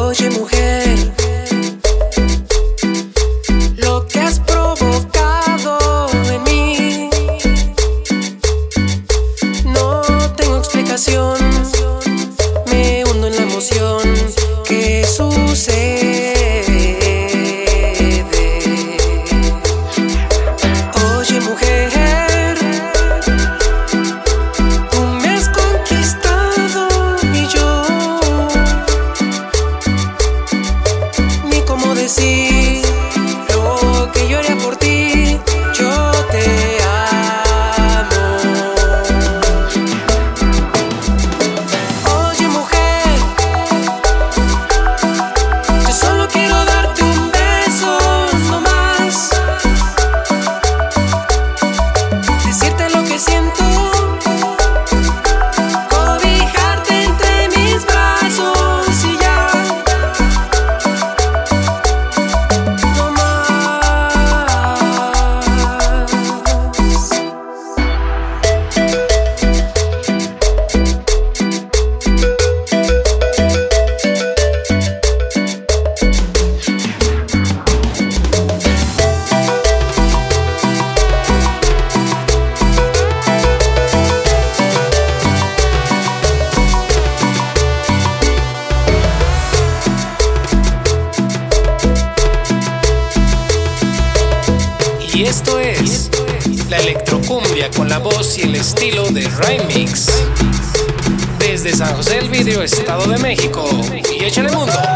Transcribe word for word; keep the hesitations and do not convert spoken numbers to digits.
Oye, mujer, lo que has provocado en mí, no tengo explicación. Me hundo en la emoción que sucede. Oye, mujer, tú me has conquistado y yo ni cómo decir lo que yo haría por ti. Yo te amo. Oye, mujer, yo solo quiero darte un beso, no más. Decirte lo que siento, cobijarte entre mis brazos y ya. No más. Y esto es la electrocumbia con la voz y el estilo de Remix. Desde San José del Vidrio, Estado de México. Y échale mundo.